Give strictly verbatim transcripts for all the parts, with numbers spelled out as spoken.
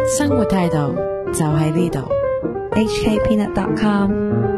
生活態度就喺呢度。H K Peanut dot com。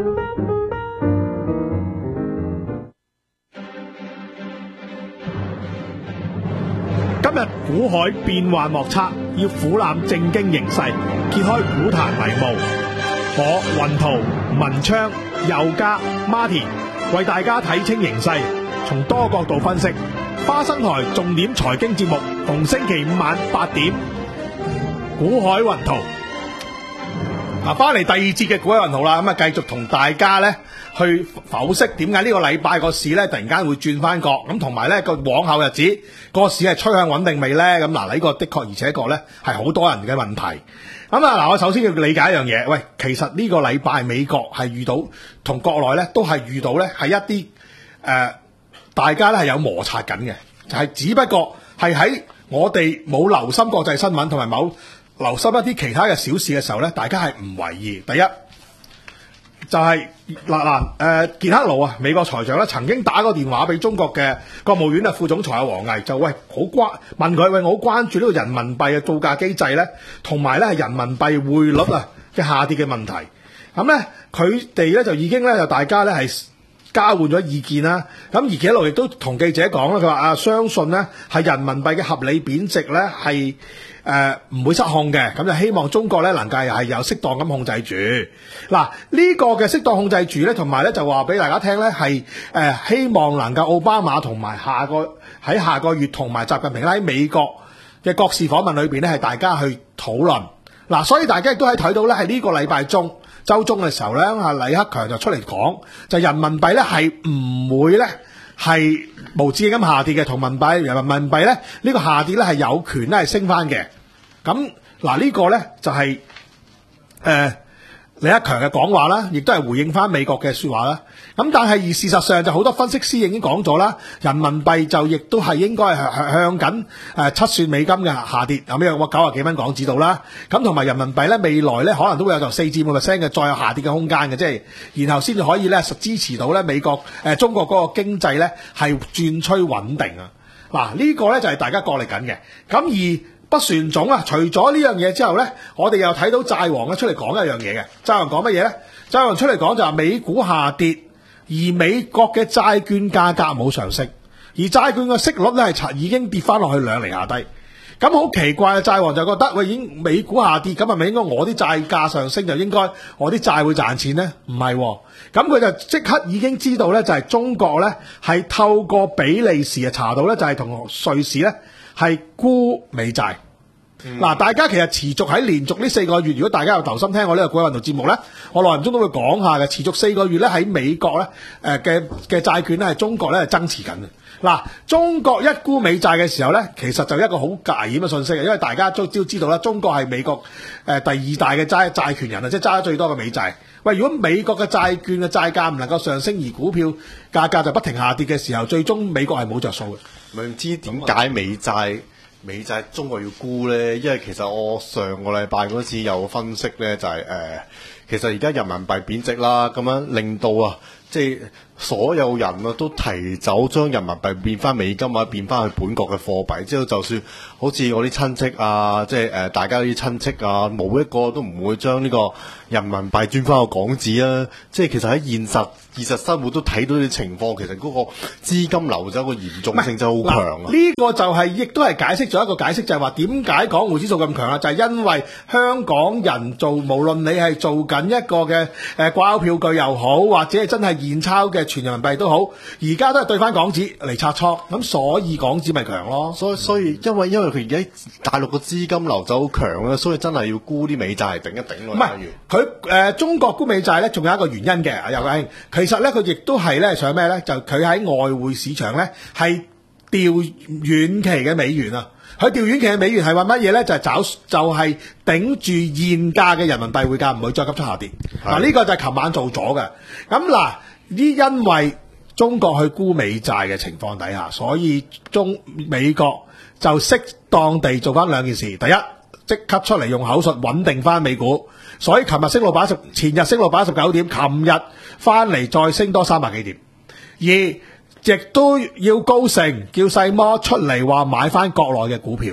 今日股海變幻莫測，要俯瞰正經形勢，揭開股壇迷霧。我雲圖、文昌、佑嘉、Martin 為大家睇清形勢，從多角度分析。花生台重點財經節目，逢星期五晚八點，股海雲圖。嗱，翻嚟第二節嘅股海雲圖啦，咁啊繼續同大家咧去剖析點解呢個禮拜個市咧突然間會轉翻角，咁同埋咧個往後日子個市係趨向穩定未咧？咁嗱，呢個的確而且確咧係好多人嘅問題。咁啊嗱，我首先要理解一樣嘢，喂，其實呢個禮拜美國係遇到同國內咧都係遇到咧係一啲誒、呃、大家咧係有摩擦緊嘅，就係、是、只不過係喺我哋冇留心國際新聞同埋冇留心一啲其他嘅小事嘅時候咧，大家係唔為意。第一就係嗱嗱誒傑克魯啊，美國財長咧曾經打個電話俾中國嘅國務院啊副總裁啊王毅，就喂好關問佢喂，我好關注呢個人民幣嘅造價機制咧，同埋咧係人民幣匯率啊嘅下跌嘅問題。咁咧佢哋咧就已經咧就大家咧係交換咗意見啦。咁而傑克魯亦都同記者講啦，佢話啊相信咧係人民幣嘅合理貶值咧係誒唔、呃、會失控嘅，咁就希望中國咧能夠係有適當咁控制住。嗱呢、這個嘅適當控制住咧，同埋咧就話俾大家聽咧係誒希望能夠奧巴馬同埋下個喺下個月同埋習近平喺美國嘅國事訪問裏邊咧係大家去討論。嗱，所以大家亦都係睇到咧係呢個禮拜中週中嘅時候咧，阿李克強就出嚟講，就人民幣咧係唔會咧係無止境咁下跌嘅，同民幣人民幣咧呢、這個下跌咧係有權咧係升翻嘅。咁嗱呢個咧就係、是、誒、呃、李克強嘅講話啦，亦都係回應翻美國嘅說話啦。咁但係而事實上就好多分析師已經講咗啦，人民幣就亦都係應該係向緊誒七算美金嘅下跌，咁樣喎九啊幾蚊港紙度啦。咁同埋人民幣咧未來咧可能都會有就四至五個 percent 嘅再有下跌嘅空間嘅，即係然後先至可以咧支持到咧美國誒、呃、中國嗰個經濟咧係轉趨穩定啊。嗱、這個、呢個咧就係、是、大家角力緊嘅。咁而不算總啊！除咗呢樣嘢之後呢，我哋又睇到債王咧出嚟講一樣嘢嘅。債王講乜嘢呢？債王出嚟講就話美股下跌，而美國嘅債券價格冇上升，而債券嘅息率咧係已經跌翻落去兩厘下低。咁好奇怪啊！債王就覺得喂，已經美股下跌，咁係咪應該我啲債價上升就應該我啲債會賺錢呢？唔係喎，咁佢就即刻已經知道呢，就係中國呢係透過比利時啊查到呢，就係同瑞士呢係沽美債。嗱、嗯，大家其實持續喺連續呢四個月，如果大家有留心聽我呢個股海運動節目呢，我內容中都會講下嘅。持續四個月呢，喺美國呢誒嘅嘅債券呢係中國呢係增持緊嘅。嗱，中國一沽美債嘅時候呢，其實就一個好危險嘅信息嘅，因為大家都都知道啦，中國係美國誒第二大嘅債債權人啊，即係揸得最多嘅美債。喂，如果美國嘅債券嘅債價唔能夠上升，而股票價格就不停下跌嘅時候，最終美國係冇着數嘅。 唔知點解美債美債中國要沽咧？因為其實我上個禮拜嗰次有分析咧，就係、是、誒、呃，其實而家人民幣貶值啦，咁樣令到啊，即係所有人啊都提早將人民幣變翻美金或者變翻去本國嘅貨幣，之後就算好似我啲親戚啊，即係誒、呃、大家啲親戚啊，冇一個都唔會將呢個人民幣轉翻個港紙啊！即係其實喺現實現實生活都睇到啲情況，其實嗰個資金流走個嚴重性真係好強啊！ 呢、這個就係、是、亦都係解釋咗一個解釋，就係話點解港匯指數咁強啊？就係、是、因為香港人做，無論你係做緊一個嘅誒掛鈎票據又好，或者係真係現鈔嘅全人民幣都好，而家都係對翻港紙嚟拆倉，咁所以港紙咪強咯。 所以所以因為因為佢而家大陸個資金流走好強啊，所以真係要沽啲美債嚟頂一頂咯。唔係佢誒中國沽美債咧，仲有一個原因嘅，有個兄，其實咧佢亦都係咧想咩咧？就佢喺外匯市場咧係調遠期嘅美元啊！佢調遠期嘅美元係話乜嘢咧？就係、是、找就係、是、頂住現價嘅人民幣匯價唔會再急速下跌。嗱呢、這個就係琴晚做咗嘅。咁嗱呢因為中國去沽美債嘅情況底下，所以中美國就適當地做翻兩件事。第一，即刻出嚟用口述穩定翻美股。所以琴日升到八十，前日升到八十九點，琴日翻嚟再升多三百幾點。而亦都要高盛叫細摩出嚟話買翻國內嘅股票。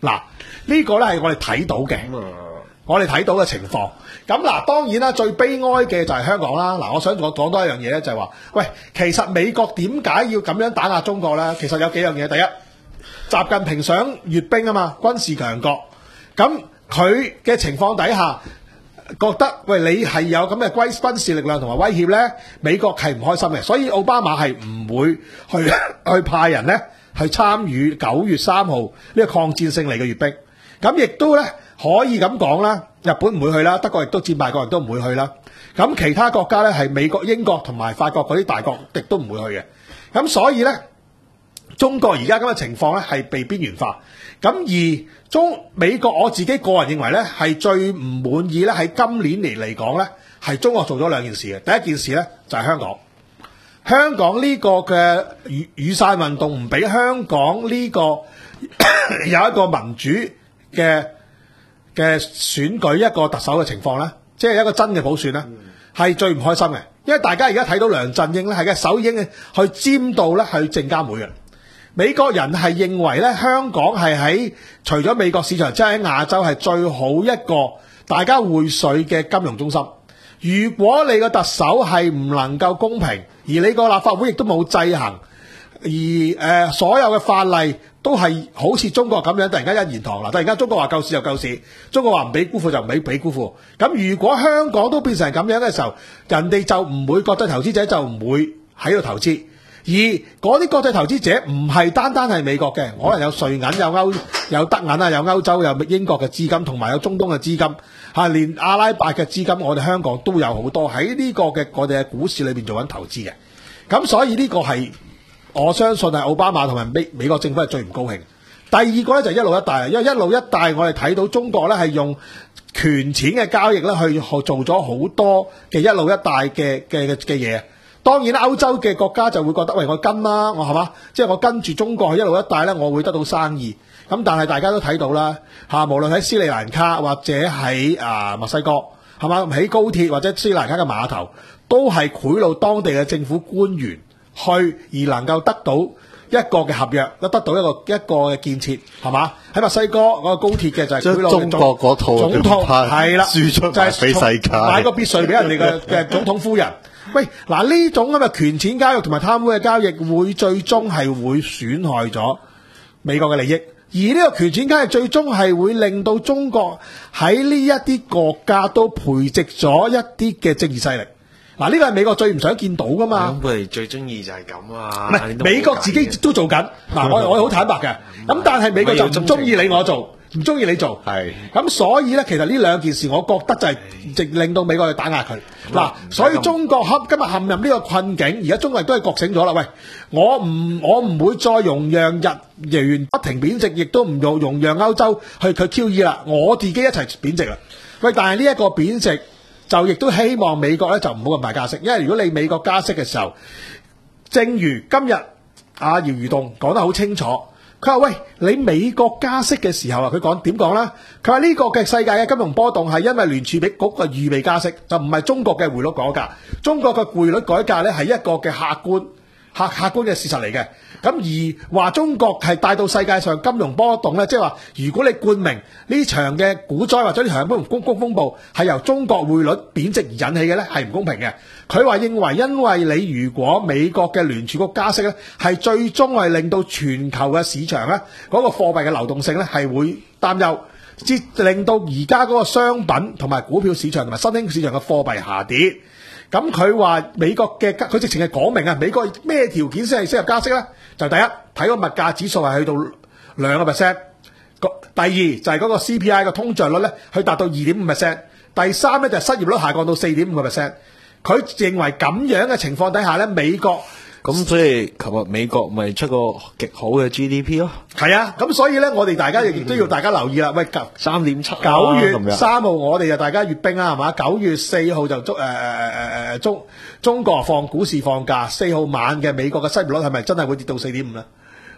嗱，呢個咧係我哋睇到嘅，我哋睇到嘅情況。咁嗱，當然啦，最悲哀嘅就係香港啦。嗱，我想我講多一樣嘢咧，就係話，喂，其實美國點解要咁樣打壓中國咧？其實有幾樣嘢。第一，習近平想閱兵啊嘛，軍事強國。咁佢嘅情況底下，覺得喂你係有咁嘅軍軍事力量同埋威脅咧，美國係唔開心嘅，所以奧巴馬係唔會去去派人咧去參與九月三號呢個抗戰勝利嘅閱兵。咁亦都咧可以咁講啦，日本唔會去啦，德國亦都戰敗國亦都唔會去啦。咁其他國家咧係美國、英國同埋法國嗰啲大國亦都唔會去嘅。咁所以咧，中國而家咁嘅情況咧係被邊緣化。咁而中美國我自己個人認為咧係最唔滿意咧，喺今年嚟嚟講咧係中國做咗兩件事嘅。第一件事咧就係香港，香港呢個嘅雨雨傘運動唔俾香港呢個有一個民主嘅嘅選舉一個特首嘅情況咧，即係一個真嘅普選咧，係最唔開心嘅。因為大家而家睇到梁振英咧係嘅手已經去尖到咧去證監會嘅。美國人係認為咧，香港係喺除咗美國市場，即係喺亞洲係最好一個大家匯水嘅金融中心。如果你個特首係唔能夠公平，而你個立法會亦都冇制衡，而誒、呃、所有嘅法例都係好似中國咁樣，突然間一言堂啦，突然間中國話救市就救市，中國話唔俾辜負就唔俾俾辜負。咁如果香港都變成咁樣嘅時候，人哋就唔會國際投資者就唔會喺度投資。而嗰啲國際投資者唔係單單係美國嘅，可能有瑞銀、有歐、有德銀啊，有歐洲、有英國嘅資金，同埋有中東嘅資金，嚇連阿拉伯嘅資金，我哋香港都有好多喺呢個嘅我哋嘅股市裏邊做緊投資嘅。咁所以呢個係我相信係奧巴馬同埋美美國政府係最唔高興。第二個咧就係一路一帶，因為一路一帶我哋睇到中國咧係用權錢嘅交易咧去做咗好多嘅一路一帶嘅嘅嘅嘅嘢。當然啦，歐洲嘅國家就會覺得，喂，我跟啦，我係嘛，即係我跟住中國去一路一帶咧，我會得到生意。咁但係大家都睇到啦，嚇，無論喺斯里蘭卡或者喺啊墨西哥，係嘛，起高鐵或者斯里蘭卡嘅碼頭，都係賄賂當地嘅政府官員去，而能夠得到一個嘅合約，得到一個一個嘅建設，係嘛？喺墨西哥嗰個高鐵嘅就係賄賂中國嗰套總統，係啦， 輸出就係俾世界買個別墅俾人哋嘅嘅總統夫人。喂，嗱呢種咁嘅權錢交易同埋貪污嘅交易，會最終係會損害咗美國嘅利益，而呢個權錢交易最終係會令到中國喺呢一啲國家都培植咗一啲嘅政治勢力。嗱，呢個係美國最唔想見到噶嘛。 咁佢哋最中意就係咁啊！ 唔係美國自己都做緊。嗱，我我好坦白嘅。咁但係美國就唔中意你我做，唔中意你做。 係。咁所以咧，其實呢兩件事，我覺得就係直令到美國去打壓佢。嗱，所以中國陷今日陷入呢個困境，而家中國亦都係覺醒咗啦。喂，我唔我唔會再容讓日元不停貶值，亦都唔容容讓歐洲去佢 Q E 啦，我自己一齊貶值啦。喂，但係呢一個貶值就亦都希望美國咧就唔好咁快加息，因為如果你美國加息嘅時候，正如今日阿姚宇棟講得好清楚。佢話：喂，你美國加息嘅時候啊，佢講點講啦？佢話呢個嘅世界嘅金融波動係因為聯儲局嘅預備加息，就唔係中國嘅匯率改革。中國嘅匯率改革咧係一個嘅客觀客客觀嘅事實嚟嘅。咁而話中國係帶到世界上金融波動咧，即係話如果你冠名呢場嘅股災或者呢場金融風風風暴係由中國匯率貶值而引起嘅咧，係唔公平嘅。佢話認為因為你如果美國嘅聯儲局加息咧，係最終係令到全球嘅市場咧嗰個貨幣嘅流動性咧係會擔憂，至令到而家嗰個商品同埋股票市場同埋新興市場嘅貨幣下跌。咁佢話美國嘅佢直情係講明啊，美國咩條件先係適合加息咧？就第一睇個物價指數係去到兩個 percent，第二就係嗰個 C P I 嘅通脹率咧去達到二點五 percent，第三咧就係失業率下降到四點五個 percent。佢認為咁樣嘅情況底下咧，美國咁所以琴日美國咪出個極好嘅 G D P 咯。 係啊，咁所以咧，我哋大家亦都要大家留意啦。喂， 三點七， 九月三號我哋就大家閱兵啦，係嘛？九月四號就中誒誒誒誒中中國放股市放假，四號晚嘅美國嘅失業率係咪真係會跌到四點五咧？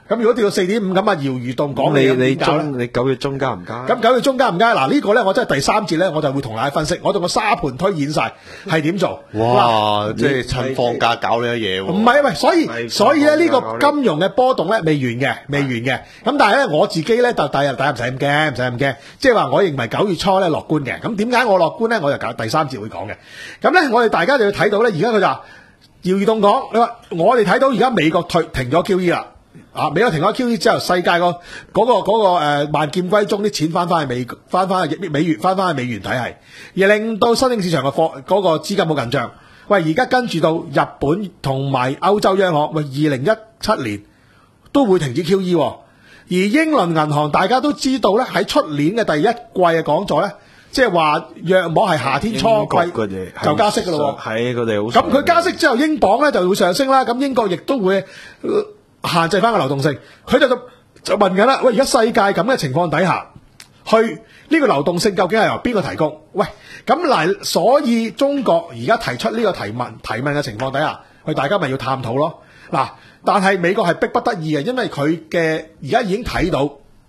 咁如果跌到四點五咁啊，姚魚洞講你你你中你九月中加唔加？ 咁九月中加唔加？嗱呢個咧，我真係第三節咧，我就會同大家分析，我同個沙盤推演晒係點做。 哇！ 嗱即係趁放假搞呢啲嘢喎。 唔係喂，所以係所以咧呢放假個金融嘅波動咧未完嘅，未完嘅。咁但係咧我自己咧就第日大家唔使咁驚，唔使咁驚。即係話我認為九月初咧樂觀嘅。咁點解我樂觀咧？我就搞第三節會講嘅。咁咧我哋大家就要睇到咧，而家佢就話姚宇棟講，你話我哋睇到而家美國退停咗 Q E 啦。啊！美國停咗 Q E 之後，世界、嗰個嗰、嗰個嗰、嗰個誒、呃、萬劍歸宗，啲錢翻翻去美翻翻去美元翻翻去美元體系，而令到新興市場嘅貨嗰個資金好緊張。喂，而家跟住到日本同埋歐洲央行，喂，二零一七年都會停止 Q E， 而英倫銀行大家都知道咧，喺出年嘅第一季嘅講座咧，即係話約莫係夏天初季就加息噶咯。 係佢哋好。 咁佢加息之後，英鎊咧就會上升啦。咁英國亦都會。呃限制翻個流動性，佢就就問緊啦。喂，而家世界咁嘅情況底下，去呢個流動性究竟係由邊個提供？喂，咁嗱，所以中國而家提出呢個提問提問嘅情況底下，喂，大家咪要探討咯。嗱，但係美國係逼不得已嘅，因為佢嘅而家已經睇到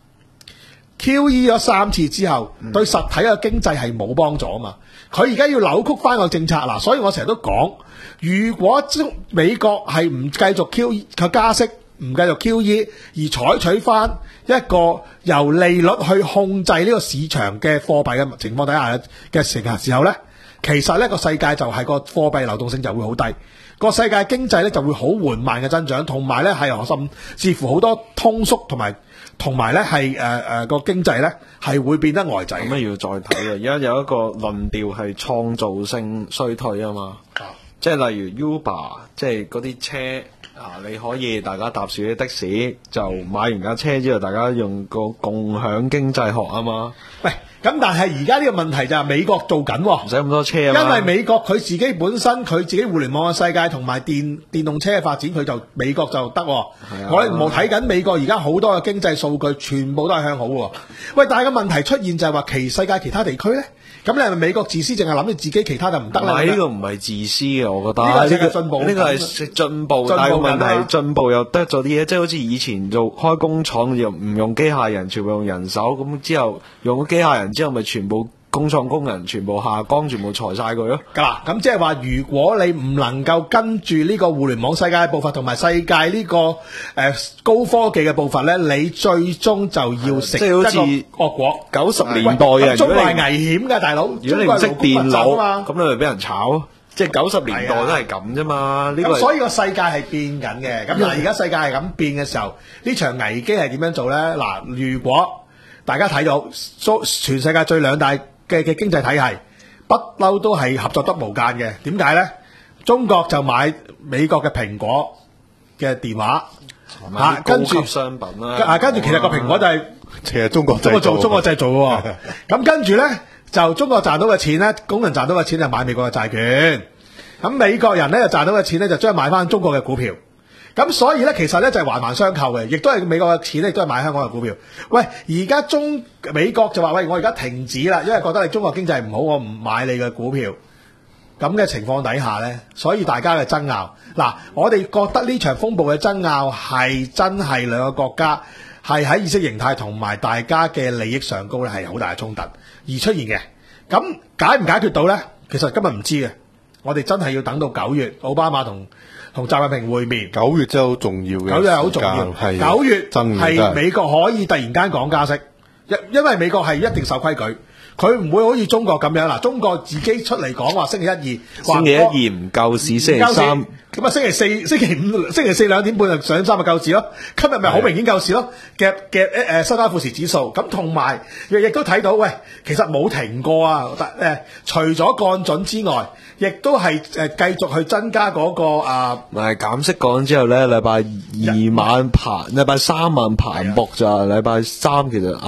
Q E 咗三次之後，嗯、對實體嘅經濟係冇幫助啊嘛。佢而家要扭曲翻個政策嗱，所以我成日都講，如果中美國係唔繼續 Q E 佢加息。唔繼續 Q E 而採取翻一個由利率去控制呢個市場嘅貨幣嘅情況底下嘅時候呢，其實呢個世界就係個貨幣流動性就會好低，個世界經濟呢就會好緩慢嘅增長，同埋呢係甚至乎好多通縮同埋同埋呢係誒誒個經濟呢係會變得呆滯。 咁啊要再睇啊！而家有一個論調係創造性衰退啊嘛，啊即係例如 Uber， 即係嗰啲車。啊！你可以大家搭少啲的士，就買完架車之後，大家用個共享經濟學啊嘛。 喂，咁但係而家呢個問題就係美國做緊， 唔使咁多車啊嘛。 因為美國佢自己本身佢自己互聯網嘅世界同埋電電動車嘅發展，佢就美國就得。啊、我哋冇睇緊美國而家好多嘅經濟數據，全部都係向好喎。喂，但係個問題出現就係話，其世界其他地區咧？咁你係咪美國自私，淨係諗住自己其他就唔得咧？ 唔係呢個唔係自私嘅，我覺得呢個係進步。 呢個係進步，但係個問題進步又得咗啲嘢，即係好似以前做開工廠又唔用機械人，全部用人手，咁之後用咗機械人之後，咪全部工廠工人全部下崗，全部裁晒佢咯。 嗱，咁即係話，如果你唔能夠跟住呢個互聯網世界嘅步伐，同埋世界呢、這個誒、呃、高科技嘅步伐咧，你最終就要食即係好似惡果。 九十年代嘅人， 中國係危險㗎，大佬。 如果你唔識電腦，咁你咪俾人炒。即係九十年代都係咁啫嘛。呢個所以個世界係變緊嘅。咁嗱，而家世界係咁變嘅時候，呢場危機係點樣做咧？嗱，如果大家睇到全世界最兩大嘅嘅經濟體系不嬲都係合作得無間嘅，點解咧？中國就買美國嘅蘋果嘅電話， 嚇，跟住商品啦， 啊，跟住其實個蘋果就係其實中國中國做中國製造嘅喎。咁跟住咧就中國賺到嘅錢咧，工人賺到嘅錢就買美國嘅債券，咁美國人咧就賺到嘅錢咧就將買翻中國嘅股票。咁所以咧，其實咧就係環環相扣嘅，亦都係美國嘅錢咧，亦都係買香港嘅股票。喂，而家中美國就話：喂，我而家停止啦，因為覺得你中國經濟唔好，我唔買你嘅股票。咁嘅情況底下咧，所以大家嘅爭拗。嗱，我哋覺得呢場風暴嘅爭拗係真係兩個國家係喺意識形態同埋大家嘅利益上高咧係好大嘅衝突而出現嘅。咁解唔解決到咧？其實今日唔知嘅，我哋真係要等到九月，奧巴馬同同習近平會面。 九月真係好重要嘅， 九月係好重要。九月係美國可以突然間講加息，因因為美國係一定守規矩。佢唔會好似中國咁樣啦，中國自己出嚟講話星期一二， 星期一二唔救市，星期三咁啊，星期四、星期五、星期四兩點半就上三日救市咯。今日咪好明顯救市咯，夾夾誒誒新加富時指數咁，同埋亦亦都睇到，喂，其實冇停過啊！誒、呃，除咗降準之外，亦都係誒繼續去增加嗰、那個啊。 唔係減息講之後咧，禮拜二晚盤，禮拜三晚盤博咋，禮拜三其實啊。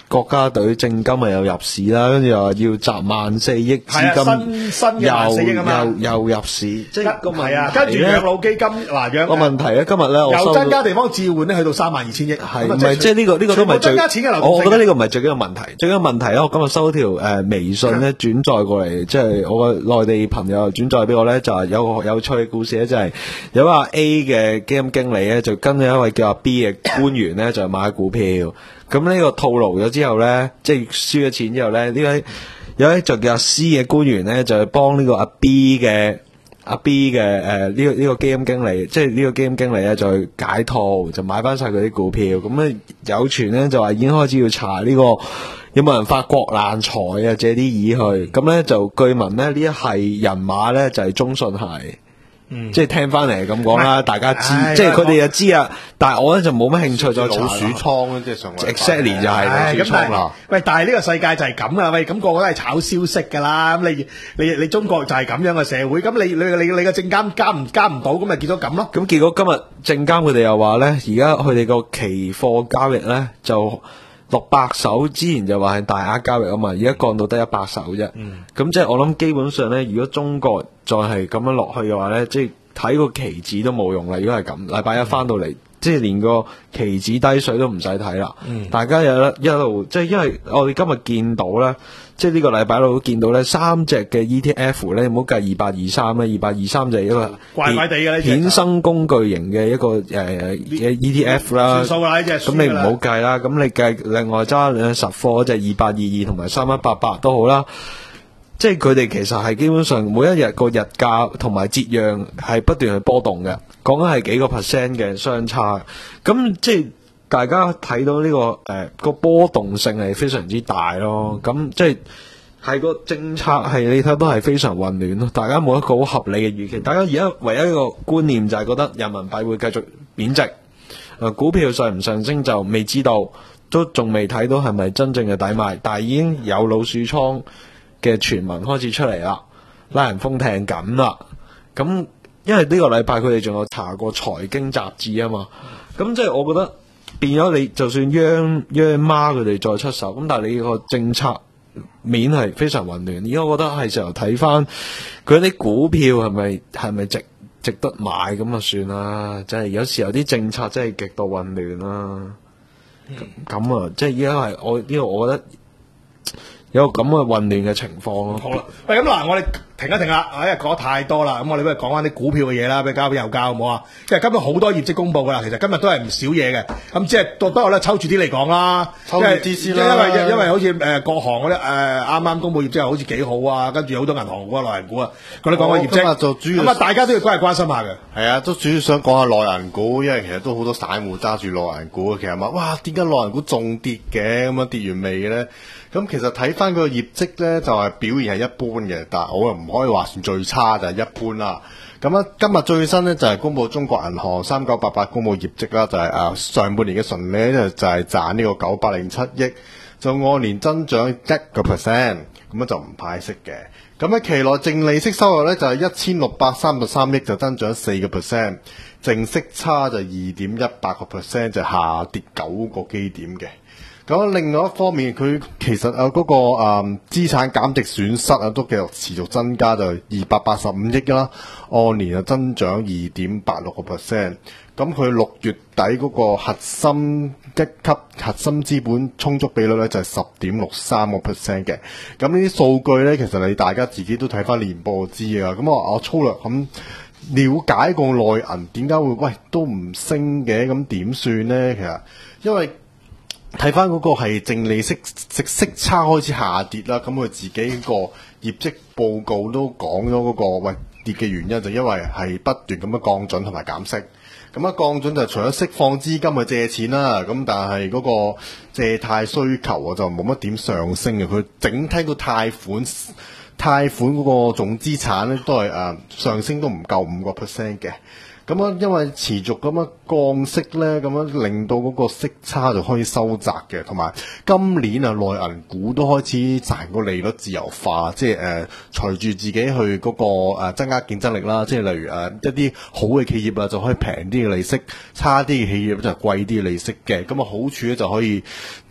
國家隊正金咪又入市啦，跟住又話要集萬四億資金， 新新嘅萬四億啊嘛， 又又入市，即係個問題啊，跟住養老基金嗱養個問題咧，今日咧我又增加地方置換咧，去到三萬二千億， 係唔係即係呢個呢個都唔係最增加錢嘅流動性。 我覺得呢個唔係最緊要問題，最緊要問題咧，我今日收條誒微信咧轉載過嚟，即係我個內地朋友轉載俾我咧，就係有個有趣嘅故事咧，就係有個 A 嘅基金經理咧，就跟咗一位叫阿 B 嘅官員咧，就買股票。咁呢個套路咗之後咧，即係輸咗錢之後咧，呢位有位就叫阿 C 嘅官員咧，就係幫呢個阿 B 嘅阿 B 嘅誒呢個呢個基金經理，即係呢個基金經理咧就去解套，就買翻晒佢啲股票。咁咧有傳咧就話已經開始要查呢個有冇人發國難財啊，借啲意去。咁咧就據聞咧呢一係人馬咧就係中信係。嗯，即係聽翻嚟咁講啦，大家知，即係佢哋就知啊。但係我咧就冇乜興趣再查老鼠倉咧，即係上個 exactly 就係老鼠倉啦。 喂，但係呢個世界就係咁啊！喂，咁個個都係炒消息噶啦。咁你你你中國就係咁樣嘅社會。咁你你你你個證監加唔加唔到，咁咪結咗咁咯。 咁結果今日證監佢哋又話咧，而家佢哋個期貨交易咧就六百手，之前就話係大額交易啊嘛，而家降到得一百手啫。咁、嗯、即係我諗基本上咧，如果中國再係咁樣落去嘅話咧，即係睇個期指都冇用啦。如果係咁，禮拜一翻到嚟，嗯、即係連個期指低水都唔使睇啦。嗯、大家有一路即係因為我哋今日見到咧，即係呢個禮拜一路都見到咧，三隻嘅 E T F 咧，唔好計二八二三啦，二八二三就係一個怪怪地嘅呢隻衍生工具型嘅一個誒誒 E T F 啦。 算數啦，呢隻咁你唔好計啦，咁你計另外揸兩實貨就係二八二二同埋三一八八都好啦。即係佢哋其實係基本上每一日個日價同埋折讓係不斷去波動嘅，講緊係幾個 percent 嘅相差。咁即係大家睇到呢、這個誒、呃、個波動性係非常之大咯。咁即係係個政策係你睇都係非常混亂咯。大家冇一個好合理嘅預期。大家而家唯一一個觀念就係覺得人民幣會繼續貶值。誒、呃，股票上唔上升就未知道，都仲未睇到係咪真正嘅抵買，但係已經有老鼠倉嘅傳聞開始出嚟啦，拉人封艇緊啦。咁因為呢個禮拜佢哋仲有查過財經雜誌啊嘛，咁即係我覺得變咗你就算央央媽佢哋再出手，咁但係你個政策面係非常混亂。而家我覺得係時候睇翻佢啲股票係咪係咪值值得買咁就算啦。即係有時候啲政策真係極度混亂啦。咁、嗯、啊，即係而家係我呢個，我覺得。有咁嘅混亂嘅情況咯。 好啦，喂，咁嗱，我哋停一停啦，因為講得太多啦，咁我哋不如講翻啲股票嘅嘢啦，俾交俾右交好唔好啊？因為今日好多業績公布噶啦，其實今日都係唔少嘢嘅，咁即係多多咧抽住啲嚟講啦， 抽住啲先啦。 因為因為好似誒國航嗰啲誒啱啱公布業績好似幾好啊，跟住好多銀行股啊、內銀股啊，佢哋講個業績， 今日就主要咁啊，大家都要關係關心下嘅。 係啊，都主要想講下內銀股，因為其實都好多散戶揸住內銀股，其實話哇，點解內銀股仲跌嘅？咁樣跌完未嘅咧？咁其實睇翻佢個業績咧，就係、是、表現係一般嘅，但係我又唔可以話算最差，就係、是、一般啦。咁啊，今日最新咧就係、是、公布中國銀行三九八八公布業績啦，就係、是、啊上半年嘅純利咧就係賺呢個九百零七億，就按年增長一個 percent， 咁樣就唔派息嘅。咁喺期內淨利息收入咧就係一千六百三十三億，就增長四個 percent， 淨息差就二點一八個 percent， 就下跌九個基點嘅。咁另外一方面，佢其實啊嗰、那個啊、嗯、資產減值損失啊都繼續持續增加，就二百八十五億啦，按年啊增長二點八六個 percent。咁佢六月底嗰個核心一級核心資本充足比率咧就係十點六三個 percent 嘅。咁呢啲數據咧，其實你大家自己都睇翻年報就知啊。咁我我粗略咁了解過內銀點解會喂都唔升嘅，咁點算咧？其實因為睇翻嗰個係淨利息息息差開始下跌啦，咁佢自己個業績報告都講咗嗰個喂跌嘅原因，就因為係不斷咁樣降準同埋減息。咁啊降準就除咗釋放資金去借錢啦，咁但係嗰個借貸需求啊就冇乜點上升嘅。佢整體個貸款貸款嗰個總資產咧都係誒、呃、上升都唔夠五個 percent 嘅。咁樣因為持續咁樣降息咧，咁樣令到嗰個息差就開始收窄嘅，同埋今年啊內銀股都開始賺個利率自由化，即係誒隨住自己去嗰、那個、呃、增加競爭力啦，即係例如誒、呃、一啲好嘅企業啊就可以平啲嘅利息，差啲嘅企業就係貴啲嘅利息嘅，咁啊好處咧就可以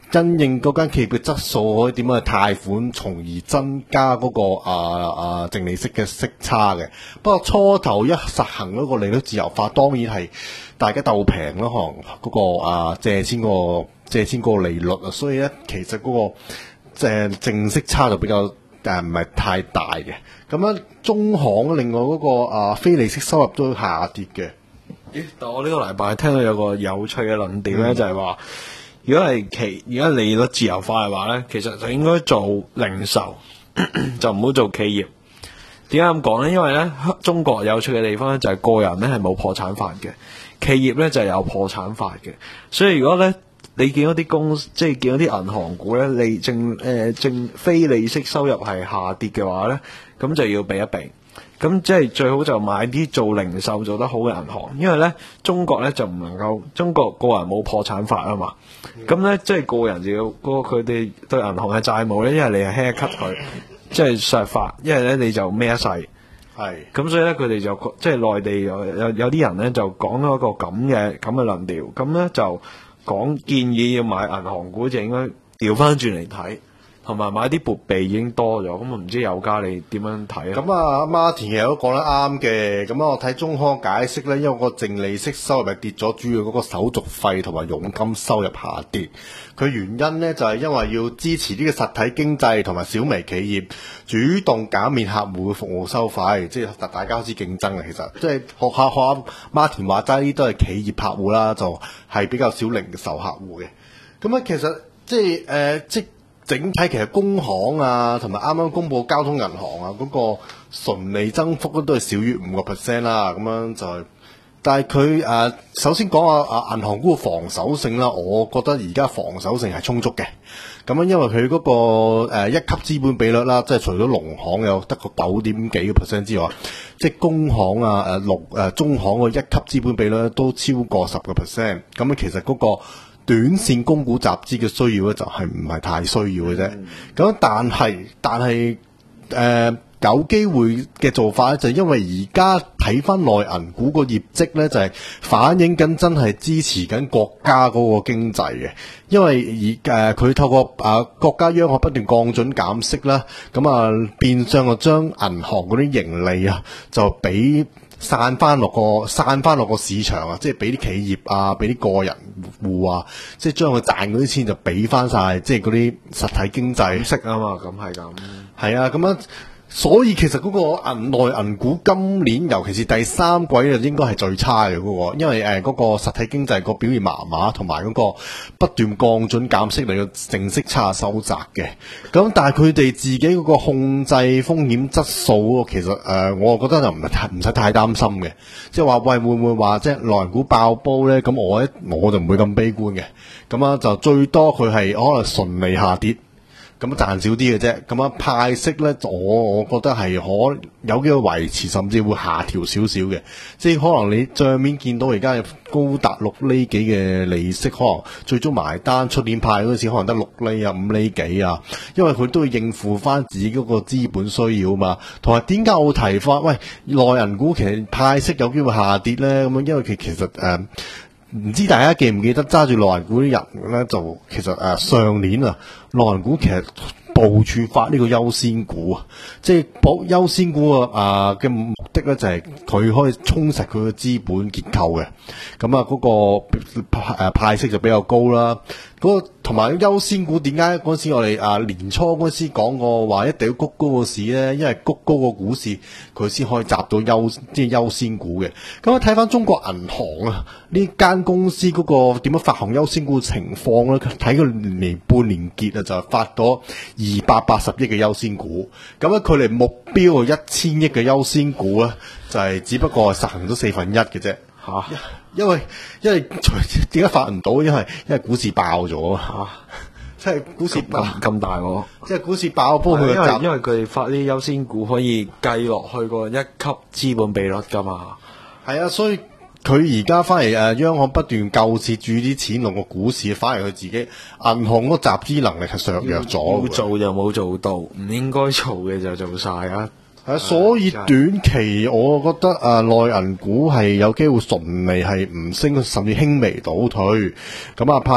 因應嗰間企業嘅質素，可以點樣去貸款，從而增加嗰、那個啊啊淨利息嘅息差嘅。不過初頭一實行嗰個利率自由化，當然係大家鬥平咯，可能嗰、那個啊借錢個借錢個利率啊，所以咧其實嗰、那個即係淨息差就比較誒唔係太大嘅。咁樣中行另外嗰、那個啊非利息收入都下跌嘅。 咦？但我呢個禮拜聽到有個有趣嘅論點咧，嗯、就係話。如果係企而家利率自由化嘅話咧，其實就應該做零售，就唔好做企業。點解咁講咧？因為咧，中國有趣嘅地方咧，就係個人咧係冇破產法嘅，企業咧就係有破產法嘅。所以如果咧你見到啲公司，即係見到啲銀行股咧，利淨誒淨非利息收入係下跌嘅話咧，咁就要避一避。咁即係最好就買啲做零售做得好嘅銀行，因為咧中國咧就唔能夠，中國個人冇破產法啊嘛。咁咧即係個人就要嗰個佢哋對銀行嘅債務咧，一係你係 haircut 佢，即係削發，一係咧你就孭一世。係。咁所以咧佢哋就即係內地有有有啲人咧就講咗一個咁嘅咁嘅論調，咁咧就講建議要買銀行股就應該調翻轉嚟睇。同埋買啲撥備已經多咗，咁啊唔知有家你點樣睇啊？ 咁啊，Martin 其實都講得啱嘅。咁啊，我睇中行解釋咧，因為個淨利息收入係跌咗，主要嗰個手續費同埋佣金收入下跌。佢原因咧就係、是、因為要支持呢個實體經濟同埋小微企業主動減免客戶嘅服務收費，即係大家開始競爭啊。其實即係學下學下 Martin 話齋，呢都係企業客戶啦，就係、是、比較少零售客戶嘅。咁啊，其實即係誒、呃、即。整體其實工行啊，同埋啱啱公布交通銀行啊，嗰、那個純利增幅都係少於五個 percent 啦。咁樣就係、是，但係佢誒首先講下啊銀行股嘅防守性啦，我覺得而家防守性係充足嘅。咁樣因為佢嗰、那個誒、呃、一級資本比率啦，即係除咗農行有得個九點幾個 percent 之外，即係工行啊、誒六誒中行個一級資本比率都超過十個 percent。咁樣其實嗰、那個短線供股集資嘅需要咧，就係唔係太需要嘅啫。咁、嗯、但係但係誒、呃、有機會嘅做法咧，就係、因為而家睇翻內銀股個業績咧，就係、係、反映緊真係支持緊國家嗰個經濟嘅。因為而誒佢透過啊、呃、國家央行不斷降準減息啦，咁啊變相就將銀行嗰啲盈利啊就俾散翻落個散翻落個市場啊，即係俾啲企業啊，俾啲個人戶啊，即係將佢賺嗰啲錢就俾翻晒，即係嗰啲實體經濟息啊嘛，咁係咁。 係啊，咁樣。所以其實嗰個銀內銀股今年尤其是第三季啊，應該係最差嘅嗰、嗰個，因為誒嗰、呃嗰個實體經濟個表現麻麻，同埋嗰個不斷降準減息嚟嘅淨息差收窄嘅。咁但係佢哋自己嗰個控制風險質素，其實誒、呃、我覺得就唔係太唔使太擔心嘅。即係話喂會唔會話即係內銀股爆煲咧？咁我咧我就唔會咁悲觀嘅。咁啊就最多佢係可能順利下跌。咁賺少啲嘅啫，咁樣派息咧，我我覺得係可有機會維持，甚至會下調少少嘅。即係可能你帳面見到而家高達六厘幾嘅利息，可能最終埋單出年派嗰陣時，可能得六厘啊、五厘幾啊，因為佢都要應付翻自己嗰個資本需要嘛。同埋點解我會提翻？喂，內銀股其實派息有機會下跌咧，咁樣因為佢其實誒。呃唔知大家記唔記得揸住內銀股啲人咧，就其實誒、呃、上年啊，內銀股其實部署發呢個優先股啊，即係保優先股啊嘅目的咧，就係、是、佢可以充實佢嘅資本結構嘅。咁啊，嗰個派誒派息就比較高啦。嗰個同埋優先股點解嗰陣時我哋啊年初嗰陣時講過話一定要谷高個市咧？因為谷高個股市佢先可以集到優即係優先股嘅。咁啊睇翻中國銀行啊呢間公司嗰個點樣發行優先股嘅情況咧，睇佢年半年結啊就發咗二百八十億嘅優先股。咁咧佢哋目標一千億嘅優先股咧，就係、是、只不過係實行咗四分一嘅啫。吓、啊，因為因為點解發唔到？因為因為股市爆咗啊！即係股市爆咁大喎， 即係股市爆煲佢因為因為佢哋發啲優先股可以計落去個一級資本比率噶嘛。 係啊，所以佢而家翻嚟誒，央行不斷救市注啲錢落個股市，反而佢自己銀行嗰個集資能力係削弱咗。 要做就冇做到，唔應該做嘅就做晒啊！ 係、啊，所以短期我覺得誒內銀股係有機會順利係唔升，甚至輕微倒退。咁啊派息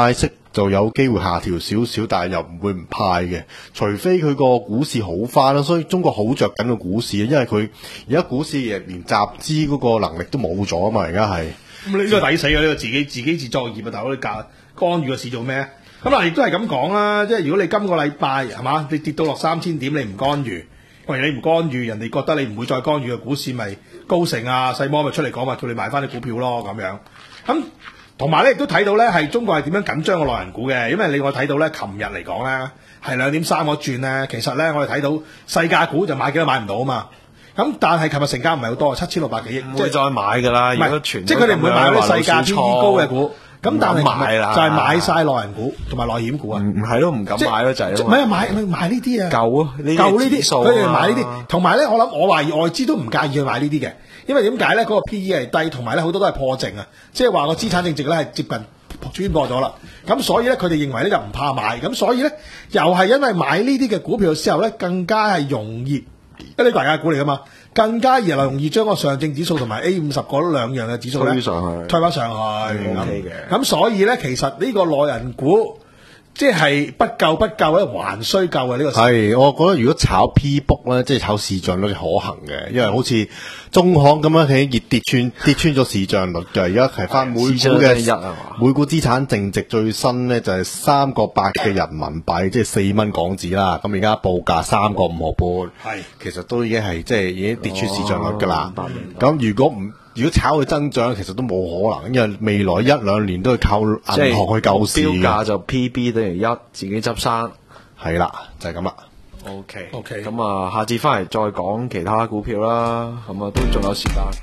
就有機會下調少少，但係又唔會唔派嘅，除非佢個股市好翻啦。所以中國好着緊個股市，因為佢而家股市連集資嗰個能力都冇咗啊嘛，而家係。 咁你呢個抵死嘅呢個自己自己自作業啊！大佬你干干預個市做咩？咁嗱，亦都係咁講啦，即係如果你今個禮拜係嘛，你跌到落三千點，你唔干預，因為你唔干預，人哋覺得你唔會再干預嘅股市，咪高盛啊、細摩咪出嚟講話叫你買翻啲股票咯咁樣。咁同埋咧，亦都睇到咧係中國係點樣緊張個內銀股嘅，因為你我睇到咧，琴日嚟講咧係兩點三個轉咧，其實咧我哋睇到細價股就買幾都買唔到啊嘛。咁但係琴日成交唔係好多，七千六百幾億， 唔會再買㗎啦。如果全即係佢哋唔會買啲細價 P E 高嘅股。咁但係買啦， 就係買晒內銀股同埋內險股啊！ 唔係咯，唔敢買咯，就係。 唔係買買呢啲啊！ 夠啊！呢夠呢啲，佢哋買呢啲。 啲。 同埋咧，我諗我懷疑外資都唔介意去買呢啲嘅，因為點解咧？嗰個 P E 係低，同埋咧好多都係破淨啊！即係話個資產淨值咧係接近穿破咗啦。咁所以咧，佢哋認為咧就唔怕買。咁所以咧，又係因為買呢啲嘅股票嘅時候咧，更加係容易。因為呢個大價股嚟噶嘛，更加而係容易將個上證指數同埋 A 五十嗰兩樣嘅指數咧推上去， 推翻上去咁。 咁、 嗯、所以咧，其實呢個內銀股即係不救不救咧，還需救嘅呢個。 係，我覺得如果炒 P book 咧，即係炒市賬率可行嘅，因為好似中行咁樣佢熱跌穿跌穿咗市賬率嘅，而家係翻每股嘅每股資產淨值最新咧就係三個八嘅人民幣，即係四蚊港紙啦。咁而家報價三個五毫半，係其實都已經係即係已經跌穿市賬率噶啦。咁如果唔如果炒佢增長，其實都冇可能，因為未來一兩年都係靠銀行去救市嘅。 標價就 P B 等於一，自己執生。 係啦，就係咁啦。 O K O K， 咁啊，下次翻嚟再講其他股票啦。咁啊，都仲有時間。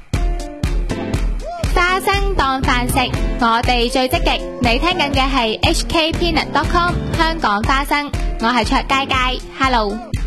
花生當飯食，我哋最積極。你聽緊嘅係 H K Peanut dot com 香港花生，我係卓佳佳。Hello。